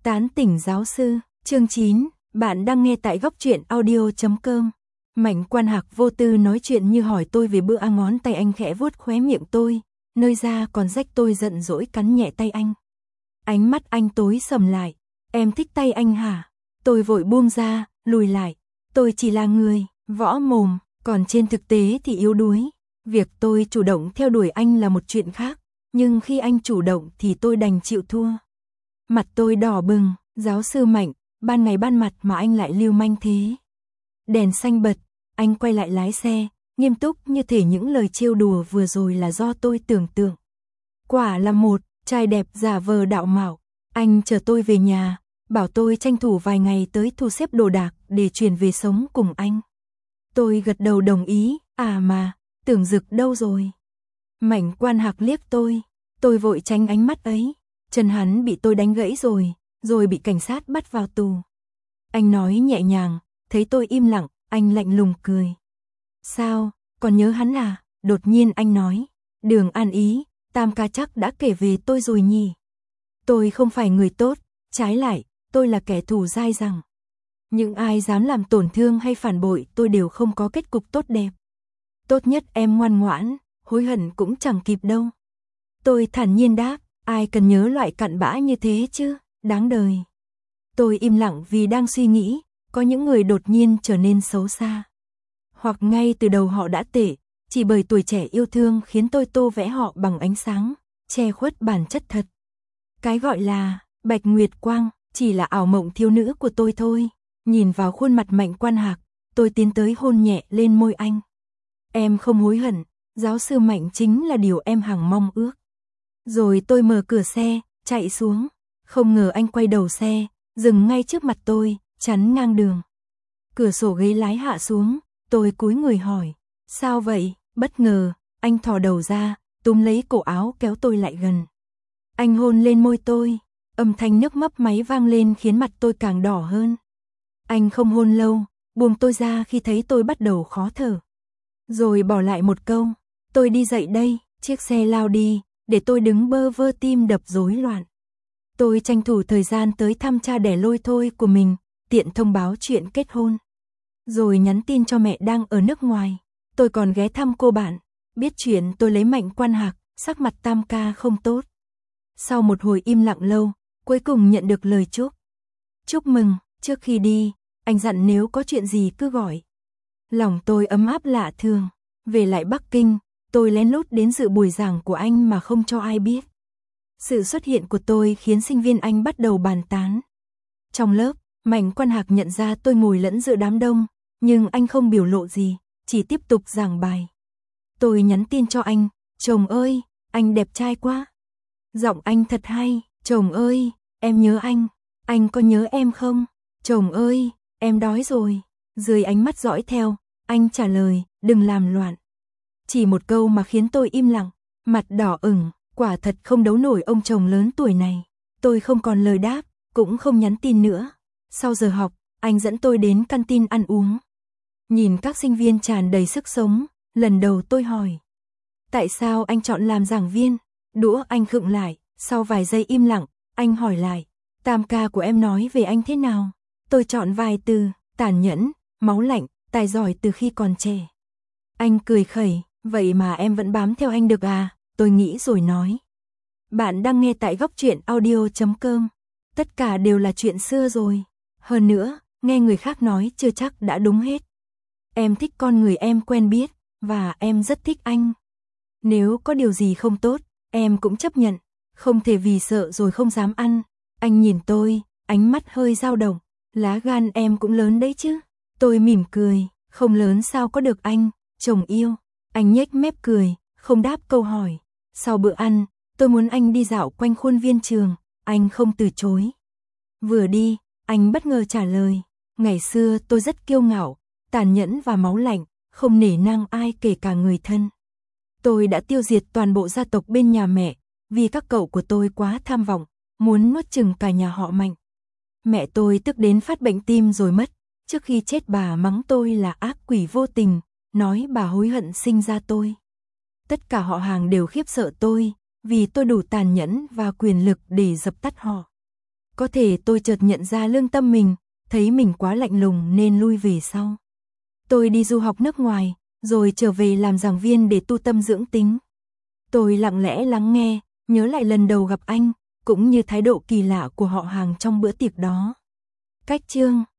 Tán tỉnh giáo sư, chương 9, bạn đang nghe tại góc truyện audio.com. Mạnh Quan Hạc vô tư nói chuyện như hỏi tôi về bữa ăn, ngón tay anh khẽ vuốt khóe miệng tôi, nơi da còn rách. Tôi giận dỗi cắn nhẹ tay anh. Ánh mắt anh tối sầm lại, em thích tay anh hả? Tôi vội buông ra, lùi lại, tôi chỉ là người, võ mồm, còn trên thực tế thì yếu đuối. Việc tôi chủ động theo đuổi anh là một chuyện khác, nhưng khi anh chủ động thì tôi đành chịu thua. Mặt tôi đỏ bừng, giáo sư Mạnh, ban ngày ban mặt mà anh lại lưu manh thế. Đèn xanh bật, anh quay lại lái xe, nghiêm túc như thể những lời trêu đùa vừa rồi là do tôi tưởng tượng. Quả là một trai đẹp giả vờ đạo mạo. Anh chở tôi về nhà, bảo tôi tranh thủ vài ngày tới thu xếp đồ đạc để chuyển về sống cùng anh. Tôi gật đầu đồng ý, mà, Tưởng Dực đâu rồi? Mạnh Quan Hạc liếc tôi vội tránh ánh mắt ấy. Chân hắn bị tôi đánh gãy rồi bị cảnh sát bắt vào tù. Anh nói nhẹ nhàng, thấy tôi im lặng, anh lạnh lùng cười. Sao, còn nhớ hắn à? Đột nhiên anh nói, Đường An Ý, Tam ca chắc đã kể về tôi rồi nhỉ? Tôi không phải người tốt, trái lại, tôi là kẻ thù dai dẳng. Những ai dám làm tổn thương hay phản bội tôi đều không có kết cục tốt đẹp. Tốt nhất em ngoan ngoãn, hối hận cũng chẳng kịp đâu. Tôi thản nhiên đáp, ai cần nhớ loại cặn bã như thế chứ, đáng đời. Tôi im lặng vì đang suy nghĩ, có những người đột nhiên trở nên xấu xa. Hoặc ngay từ đầu họ đã tệ, chỉ bởi tuổi trẻ yêu thương khiến tôi tô vẽ họ bằng ánh sáng, che khuất bản chất thật. Cái gọi là Bạch Nguyệt Quang chỉ là ảo mộng thiếu nữ của tôi thôi. Nhìn vào khuôn mặt Mạnh Quan Hạc, tôi tiến tới hôn nhẹ lên môi anh. Em không hối hận, giáo sư Mạnh chính là điều em hằng mong ước. Rồi tôi mở cửa xe, chạy xuống. Không ngờ anh quay đầu xe, dừng ngay trước mặt tôi, chắn ngang đường. Cửa sổ ghế lái hạ xuống, tôi cúi người hỏi, sao vậy? Bất ngờ, anh thò đầu ra, túm lấy cổ áo kéo tôi lại gần. Anh hôn lên môi tôi, âm thanh nước mấp máy vang lên khiến mặt tôi càng đỏ hơn. Anh không hôn lâu, buông tôi ra khi thấy tôi bắt đầu khó thở. Rồi bỏ lại một câu, tôi đi dậy đây. Chiếc xe lao đi, để tôi đứng bơ vơ tim đập rối loạn. Tôi tranh thủ thời gian tới thăm cha đẻ lôi thôi của mình, tiện thông báo chuyện kết hôn. Rồi nhắn tin cho mẹ đang ở nước ngoài. Tôi còn ghé thăm cô bạn, biết chuyện tôi lấy Mạnh Quan Hạc, sắc mặt Tam ca không tốt. Sau một hồi im lặng lâu, cuối cùng nhận được lời chúc. Chúc mừng, trước khi đi, anh dặn nếu có chuyện gì cứ gọi. Lòng tôi ấm áp lạ thường. Về lại Bắc Kinh, tôi lén lút đến dự buổi giảng của anh mà không cho ai biết. Sự xuất hiện của tôi khiến sinh viên Anh bắt đầu bàn tán. Trong lớp, Mạnh Quan Hạc nhận ra tôi ngồi lẫn giữa đám đông, nhưng anh không biểu lộ gì, chỉ tiếp tục giảng bài. Tôi nhắn tin cho anh, chồng ơi, anh đẹp trai quá. Giọng anh thật hay, chồng ơi, em nhớ anh có nhớ em không? Chồng ơi, em đói rồi. Dưới ánh mắt dõi theo, anh trả lời, đừng làm loạn. Chỉ một câu mà khiến tôi im lặng, mặt đỏ ửng, quả thật không đấu nổi ông chồng lớn tuổi này. Tôi không còn lời đáp, cũng không nhắn tin nữa. Sau giờ học, anh dẫn tôi đến canteen ăn uống. Nhìn các sinh viên tràn đầy sức sống, lần đầu tôi hỏi, tại sao anh chọn làm giảng viên? Đũa anh khựng lại, sau vài giây im lặng, anh hỏi lại, Tam ca của em nói về anh thế nào? Tôi chọn vài từ, tàn nhẫn, máu lạnh, tài giỏi từ khi còn trẻ. Anh cười khẩy, vậy mà em vẫn bám theo anh được à? Tôi nghĩ rồi nói. Bạn đang nghe tại góc truyện audio.com. Tất cả đều là chuyện xưa rồi. Hơn nữa, nghe người khác nói chưa chắc đã đúng hết. Em thích con người em quen biết, và em rất thích anh. Nếu có điều gì không tốt, em cũng chấp nhận. Không thể vì sợ rồi không dám ăn. Anh nhìn tôi, ánh mắt hơi dao động. Lá gan em cũng lớn đấy chứ. Tôi mỉm cười, không lớn sao có được anh, chồng yêu. Anh nhếch mép cười, không đáp câu hỏi. Sau bữa ăn, tôi muốn anh đi dạo quanh khuôn viên trường, anh không từ chối. Vừa đi, anh bất ngờ trả lời, ngày xưa tôi rất kiêu ngạo, tàn nhẫn và máu lạnh, không nể nang ai kể cả người thân. Tôi đã tiêu diệt toàn bộ gia tộc bên nhà mẹ, vì các cậu của tôi quá tham vọng, muốn nuốt chửng cả nhà họ Mạnh. Mẹ tôi tức đến phát bệnh tim rồi mất, trước khi chết bà mắng tôi là ác quỷ vô tình, nói bà hối hận sinh ra tôi. Tất cả họ hàng đều khiếp sợ tôi, vì tôi đủ tàn nhẫn và quyền lực để dập tắt họ. có thể tôi chợt nhận ra lương tâm mình, thấy mình quá lạnh lùng nên lui về sau. Tôi đi du học nước ngoài, rồi trở về làm giảng viên để tu tâm dưỡng tính. Tôi lặng lẽ lắng nghe, nhớ lại lần đầu gặp anh, cũng như thái độ kỳ lạ của họ hàng trong bữa tiệc đó. Cách chương